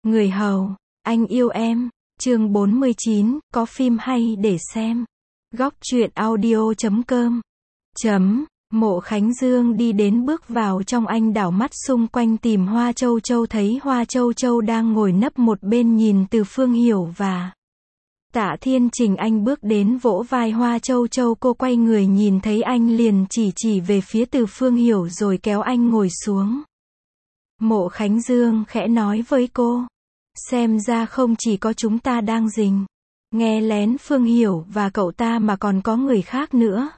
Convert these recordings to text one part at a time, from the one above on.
Người hầu, anh yêu em. Chương 49, có phim hay để xem. Góc truyện audio.com. Mộ Khánh Dương đi đến bước vào trong, anh đảo mắt xung quanh tìm Hoa Châu Châu, thấy Hoa Châu Châu đang ngồi nấp một bên nhìn Từ Phương Hiểu và Tạ Thiên Trình. Anh bước đến vỗ vai Hoa Châu Châu, cô quay người nhìn thấy anh liền chỉ về phía Từ Phương Hiểu rồi kéo anh ngồi xuống. Mộ Khánh Dương khẽ nói với cô, xem ra không chỉ có chúng ta đang rình nghe lén Phương Hiểu và cậu ta mà còn có người khác nữa.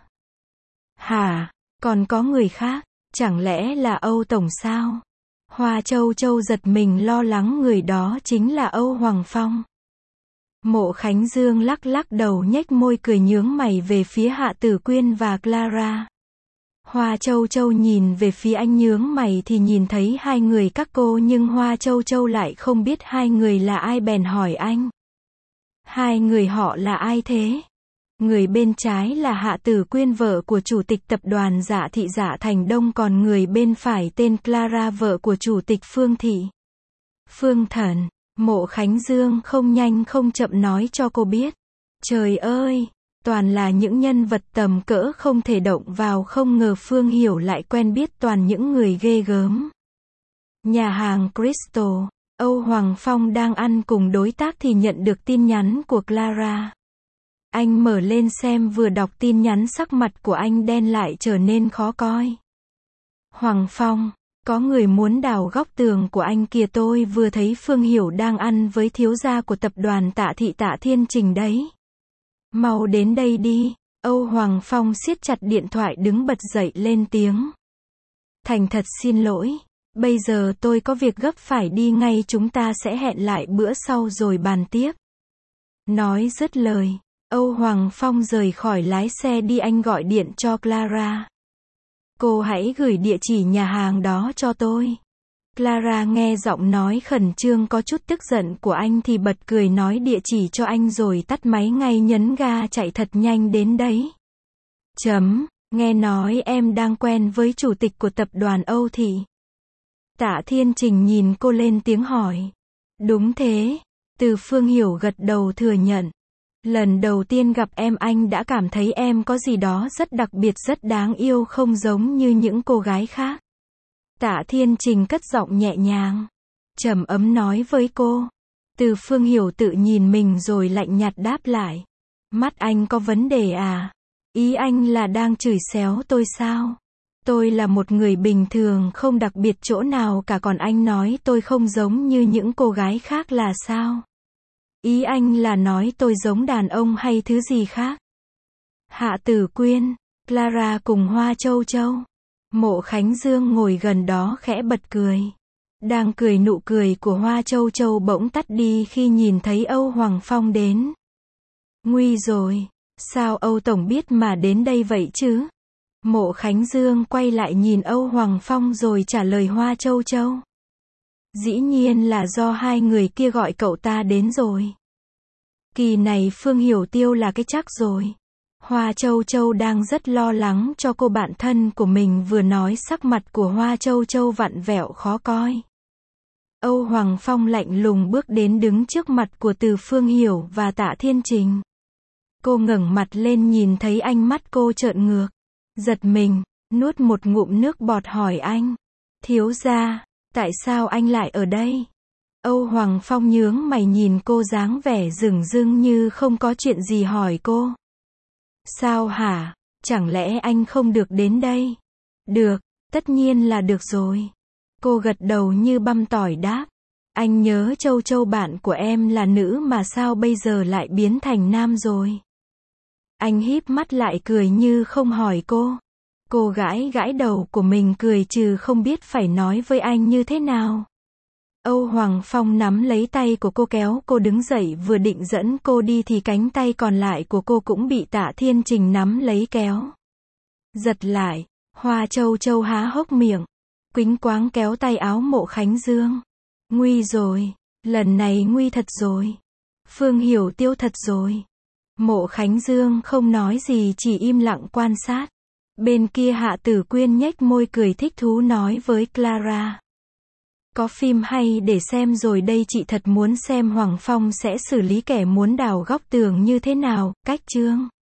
Hả? Còn có người khác? Chẳng lẽ là Âu Tổng sao? Hoa Châu Châu giật mình lo lắng người đó chính là Âu Hoàng Phong. Mộ Khánh Dương lắc đầu nhếch môi cười nhướng mày về phía Hạ Tử Quyên và Clara. Hoa Châu Châu nhìn về phía anh nhướng mày thì nhìn thấy hai người các cô, nhưng Hoa Châu Châu lại không biết hai người là ai bèn hỏi anh. Hai người họ là ai thế? Người bên trái là Hạ Tử Quyên, vợ của chủ tịch tập đoàn Dạ Thị Dạ Thành Đông, còn người bên phải tên Clara, vợ của chủ tịch Phương Thị. Phương Thần. Mộ Khánh Dương không nhanh không chậm nói cho cô biết. Trời ơi! Toàn là những nhân vật tầm cỡ không thể động vào, không ngờ Phương Hiểu lại quen biết toàn những người ghê gớm. Nhà hàng Crystal, Âu Hoàng Phong đang ăn cùng đối tác thì nhận được tin nhắn của Clara. Anh mở lên xem, vừa đọc tin nhắn sắc mặt của anh đen lại trở nên khó coi. Hoàng Phong, có người muốn đào góc tường của anh kìa, tôi vừa thấy Phương Hiểu đang ăn với thiếu gia của tập đoàn Tạ Thị Tạ Thiên Trình đấy. Mau đến đây đi. Âu Hoàng Phong siết chặt điện thoại, đứng bật dậy lên tiếng. Thành thật xin lỗi. Bây giờ tôi có việc gấp phải đi ngay, chúng ta sẽ hẹn lại bữa sau rồi bàn tiếp. Nói dứt lời, Âu Hoàng Phong rời khỏi, lái xe đi. Anh gọi điện cho Clara. Cô hãy gửi địa chỉ nhà hàng đó cho tôi. Clara nghe giọng nói khẩn trương có chút tức giận của anh thì bật cười nói địa chỉ cho anh rồi tắt máy ngay, nhấn ga chạy thật nhanh đến đấy. Nghe nói em đang quen với chủ tịch của tập đoàn Âu Thị. Tạ Thiên Trình nhìn cô lên tiếng hỏi. Đúng thế. Từ Phương Hiểu gật đầu thừa nhận. Lần đầu tiên gặp em, anh đã cảm thấy em có gì đó rất đặc biệt, rất đáng yêu, không giống như những cô gái khác. Tạ Thiên Trình cất giọng nhẹ nhàng, trầm ấm nói với cô. Từ Phương Hiểu tự nhìn mình rồi lạnh nhạt đáp lại. Mắt anh có vấn đề à? Ý anh là đang chửi xéo tôi sao? Tôi là một người bình thường, không đặc biệt chỗ nào cả, còn anh nói tôi không giống như những cô gái khác là sao? Ý anh là nói tôi giống đàn ông hay thứ gì khác? Hạ Tử Quyên, Clara cùng Hoa Châu Châu. Mộ Khánh Dương ngồi gần đó khẽ bật cười. Đang cười, nụ cười của Hoa Châu Châu bỗng tắt đi khi nhìn thấy Âu Hoàng Phong đến. Nguy rồi, sao Âu Tổng biết mà đến đây vậy chứ? Mộ Khánh Dương quay lại nhìn Âu Hoàng Phong rồi trả lời Hoa Châu Châu. Dĩ nhiên là do hai người kia gọi cậu ta đến rồi. Kỳ này Phương Hiểu tiêu là cái chắc rồi. Hoa Châu Châu đang rất lo lắng cho cô bạn thân của mình, vừa nói sắc mặt của Hoa Châu Châu vặn vẹo khó coi. Âu Hoàng Phong lạnh lùng bước đến, đứng trước mặt của Từ Phương Hiểu và Tạ Thiên Trình. Cô ngẩng mặt lên nhìn thấy anh, mắt cô trợn ngược. Giật mình, nuốt một ngụm nước bọt hỏi anh. Thiếu gia, tại sao anh lại ở đây? Âu Hoàng Phong nhướng mày nhìn cô, dáng vẻ dửng dưng như không có chuyện gì hỏi cô. Sao hả? Chẳng lẽ anh không được đến đây? Được, tất nhiên là được rồi. Cô gật đầu như băm tỏi đáp. Anh nhớ Châu Châu bạn của em là nữ mà sao bây giờ lại biến thành nam rồi? Anh híp mắt lại cười như không hỏi cô. Cô gãi đầu của mình cười trừ không biết phải nói với anh như thế nào. Âu Hoàng Phong nắm lấy tay của cô kéo cô đứng dậy, vừa định dẫn cô đi thì cánh tay còn lại của cô cũng bị Tạ Thiên Trình nắm lấy kéo. Giật lại, Hoa Châu Châu há hốc miệng, quĩnh quáng kéo tay áo Mộ Khánh Dương. Nguy rồi, lần này nguy thật rồi. Phương Hiểu tiêu thật rồi. Mộ Khánh Dương không nói gì, chỉ im lặng quan sát. Bên kia Hạ Tử Quyên nhếch môi cười thích thú nói với Clara. Có phim hay để xem rồi đây, chị thật muốn xem Hoàng Phong sẽ xử lý kẻ muốn đào góc tường như thế nào. Cách chương